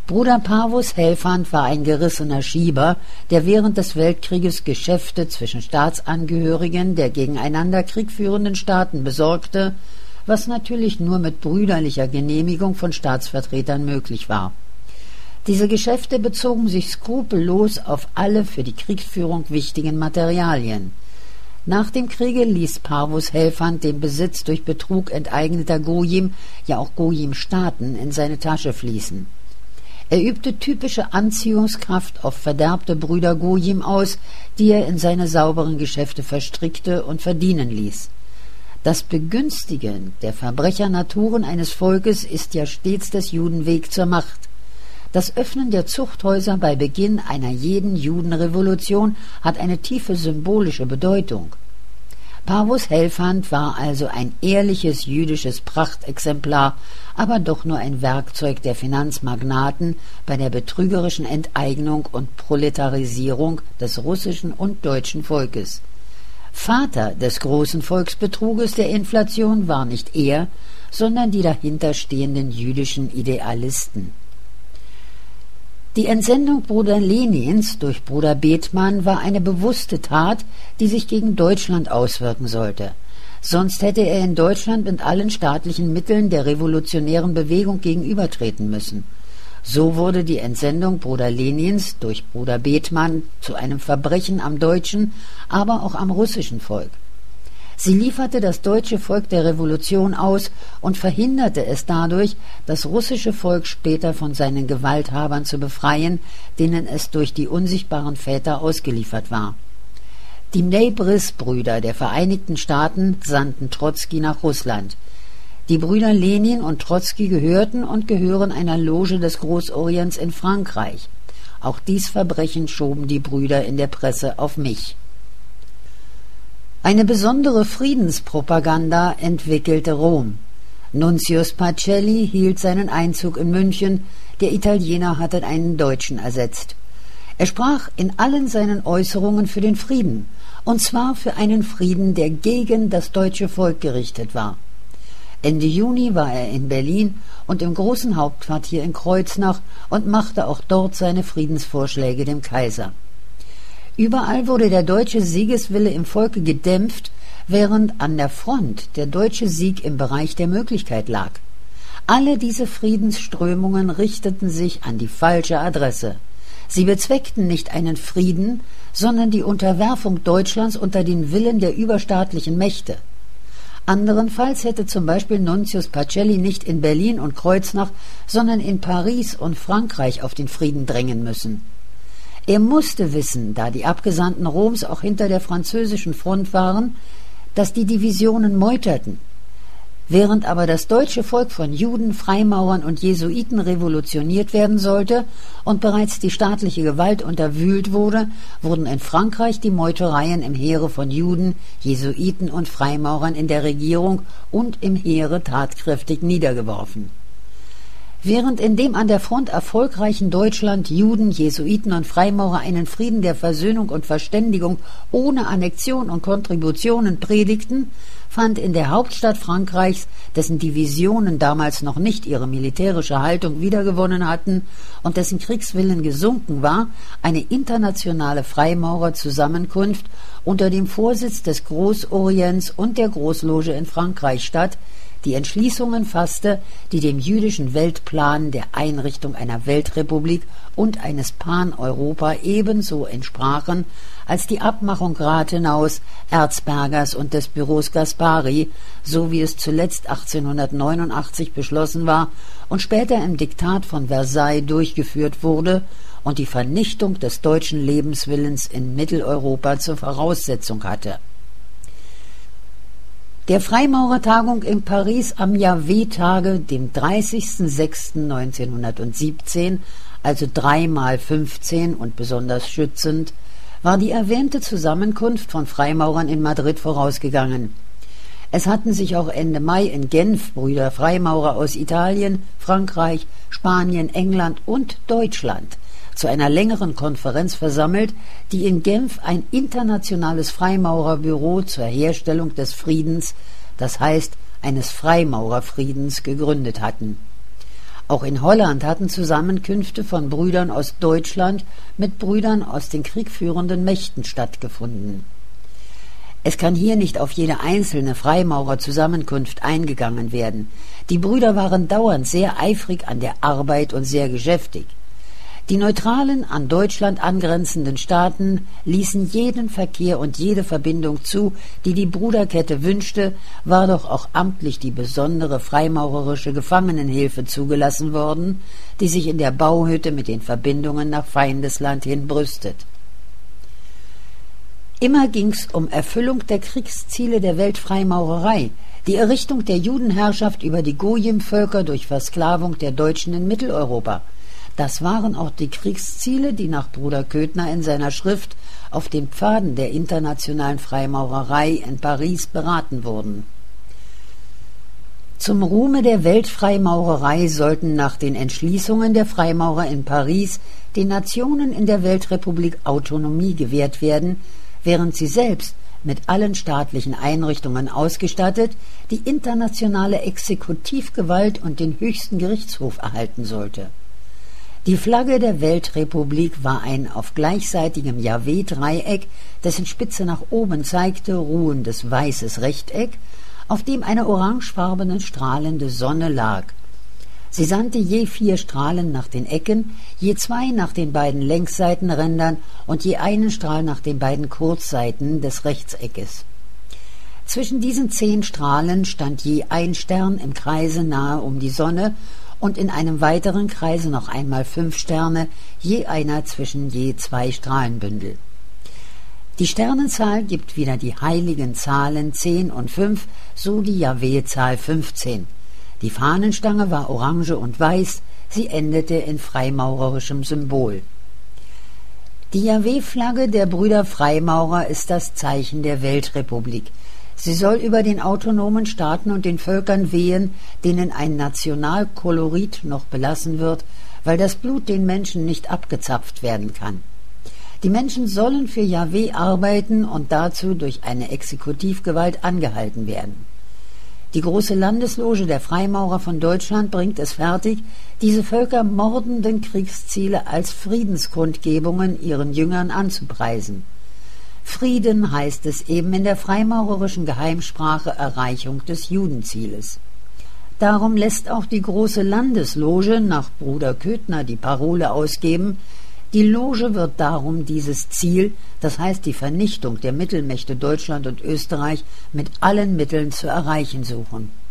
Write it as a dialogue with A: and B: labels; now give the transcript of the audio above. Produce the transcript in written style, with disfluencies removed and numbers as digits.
A: Bruder Parvus Helfand war ein gerissener Schieber, der während des Weltkrieges Geschäfte zwischen Staatsangehörigen der gegeneinander Krieg führenden Staaten besorgte, was natürlich nur mit brüderlicher Genehmigung von Staatsvertretern möglich war. Diese Geschäfte bezogen sich skrupellos auf alle für die Kriegsführung wichtigen Materialien. Nach dem Kriege ließ Parvus Helfand den Besitz durch Betrug enteigneter Gojim, ja auch Gojim-Staaten, in seine Tasche fließen. Er übte typische Anziehungskraft auf verderbte Brüder Gojim aus, die er in seine sauberen Geschäfte verstrickte und verdienen ließ. Das Begünstigen der Verbrechernaturen eines Volkes ist ja stets des Juden Weg zur Macht. Das Öffnen der Zuchthäuser bei Beginn einer jeden Judenrevolution hat eine tiefe symbolische Bedeutung. Parvus Helfand war also ein ehrliches jüdisches Prachtexemplar, aber doch nur ein Werkzeug der Finanzmagnaten bei der betrügerischen Enteignung und Proletarisierung des russischen und deutschen Volkes. Vater des großen Volksbetruges der Inflation war nicht er, sondern die dahinterstehenden jüdischen Idealisten. Die Entsendung Bruder Lenins durch Bruder Bethmann war eine bewusste Tat, die sich gegen Deutschland auswirken sollte. Sonst hätte er in Deutschland mit allen staatlichen Mitteln der revolutionären Bewegung gegenübertreten müssen. So wurde die Entsendung Bruder Lenins durch Bruder Bethmann zu einem Verbrechen am deutschen, aber auch am russischen Volk. Sie lieferte das deutsche Volk der Revolution aus und verhinderte es dadurch, das russische Volk später von seinen Gewalthabern zu befreien, denen es durch die unsichtbaren Väter ausgeliefert war. Die Mnei-Bris-Brüder der Vereinigten Staaten sandten Trotzki nach Russland. Die Brüder Lenin und Trotzki gehörten und gehören einer Loge des Großorients in Frankreich. Auch dies Verbrechen schoben die Brüder in der Presse auf mich. Eine besondere Friedenspropaganda entwickelte Rom. Nuntius Pacelli hielt seinen Einzug in München, der Italiener hatte einen Deutschen ersetzt. Er sprach in allen seinen Äußerungen für den Frieden, und zwar für einen Frieden, der gegen das deutsche Volk gerichtet war. Ende Juni war er in Berlin und im großen Hauptquartier in Kreuznach und machte auch dort seine Friedensvorschläge dem Kaiser. Überall wurde der deutsche Siegeswille im Volke gedämpft, während an der Front der deutsche Sieg im Bereich der Möglichkeit lag. Alle diese Friedensströmungen richteten sich an die falsche Adresse. Sie bezweckten nicht einen Frieden, sondern die Unterwerfung Deutschlands unter den Willen der überstaatlichen Mächte. Anderenfalls hätte zum Beispiel Nuntius Pacelli nicht in Berlin und Kreuznach, sondern in Paris und Frankreich auf den Frieden drängen müssen. Er musste wissen, da die Abgesandten Roms auch hinter der französischen Front waren, dass die Divisionen meuterten. Während aber das deutsche Volk von Juden, Freimaurern und Jesuiten revolutioniert werden sollte und bereits die staatliche Gewalt unterwühlt wurde, wurden in Frankreich die Meutereien im Heere von Juden, Jesuiten und Freimaurern in der Regierung und im Heere tatkräftig niedergeworfen. Während in dem an der Front erfolgreichen Deutschland Juden, Jesuiten und Freimaurer einen Frieden der Versöhnung und Verständigung ohne Annexion und Kontributionen predigten, fand in der Hauptstadt Frankreichs, dessen Divisionen damals noch nicht ihre militärische Haltung wiedergewonnen hatten und dessen Kriegswillen gesunken war, eine internationale Freimaurerzusammenkunft unter dem Vorsitz des Großorients und der Großloge in Frankreich statt, die Entschließungen fasste, die dem jüdischen Weltplan der Einrichtung einer Weltrepublik und eines Pan-Europa ebenso entsprachen als die Abmachung Rathenaus, Erzbergers und des Büros Gaspari, so wie es zuletzt 1889 beschlossen war und später im Diktat von Versailles durchgeführt wurde und die Vernichtung des deutschen Lebenswillens in Mitteleuropa zur Voraussetzung hatte. Der Freimaurertagung in Paris am Jahrweh-Tage, dem 30.06.1917, also 3x15 und besonders schützend, war die erwähnte Zusammenkunft von Freimaurern in Madrid vorausgegangen. Es hatten sich auch Ende Mai in Genf Brüder Freimaurer aus Italien, Frankreich, Spanien, England und Deutschland zu einer längeren Konferenz versammelt, die in Genf ein internationales Freimaurerbüro zur Herstellung des Friedens, das heißt eines Freimaurerfriedens, gegründet hatten. Auch in Holland hatten Zusammenkünfte von Brüdern aus Deutschland mit Brüdern aus den kriegführenden Mächten stattgefunden. Es kann hier nicht auf jede einzelne Freimaurerzusammenkunft eingegangen werden. Die Brüder waren dauernd sehr eifrig an der Arbeit und sehr geschäftig. Die neutralen, an Deutschland angrenzenden Staaten ließen jeden Verkehr und jede Verbindung zu, die die Bruderkette wünschte, war doch auch amtlich die besondere freimaurerische Gefangenenhilfe zugelassen worden, die sich in der Bauhütte mit den Verbindungen nach Feindesland hin brüstet. Immer ging's um Erfüllung der Kriegsziele der Weltfreimaurerei, die Errichtung der Judenherrschaft über die Gojim-Völker durch Versklavung der Deutschen in Mitteleuropa. Das waren auch die Kriegsziele, die nach Bruder Köthner in seiner Schrift Auf den Pfaden der internationalen Freimaurerei in Paris beraten wurden. Zum Ruhme der Weltfreimaurerei sollten nach den Entschließungen der Freimaurer in Paris den Nationen in der Weltrepublik Autonomie gewährt werden, während sie selbst mit allen staatlichen Einrichtungen ausgestattet die internationale Exekutivgewalt und den höchsten Gerichtshof erhalten sollte. Die Flagge der Weltrepublik war ein auf gleichseitigem Jahwe-Dreieck, dessen Spitze nach oben zeigte, ruhendes weißes Rechteck, auf dem eine orangefarbene strahlende Sonne lag. Sie sandte je 4 Strahlen nach den Ecken, je 2 nach den beiden Längsseitenrändern und je einen Strahl nach den beiden Kurzseiten des Rechtseckes. Zwischen diesen 10 Strahlen stand je ein Stern im Kreise nahe um die Sonne und in einem weiteren Kreise noch einmal 5 Sterne, je einer zwischen je 2 Strahlenbündel. Die Sternenzahl gibt wieder die heiligen Zahlen 10 und 5, so die Jahwe-Zahl 15. Die Fahnenstange war orange und weiß, sie endete in freimaurerischem Symbol. Die Jahwe-Flagge der Brüder Freimaurer ist das Zeichen der Weltrepublik. Sie soll über den autonomen Staaten und den Völkern wehen, denen ein Nationalkolorit noch belassen wird, weil das Blut den Menschen nicht abgezapft werden kann. Die Menschen sollen für Jahwe arbeiten und dazu durch eine Exekutivgewalt angehalten werden. Die große Landesloge der Freimaurer von Deutschland bringt es fertig, diese völkermordenden Kriegsziele als Friedenskundgebungen ihren Jüngern anzupreisen. Frieden heißt es eben in der freimaurerischen Geheimsprache Erreichung des Judenzieles. Darum lässt auch die große Landesloge nach Bruder Köthner die Parole ausgeben: Die Loge wird darum dieses Ziel, das heißt die Vernichtung der Mittelmächte Deutschland und Österreich, mit allen Mitteln zu erreichen suchen.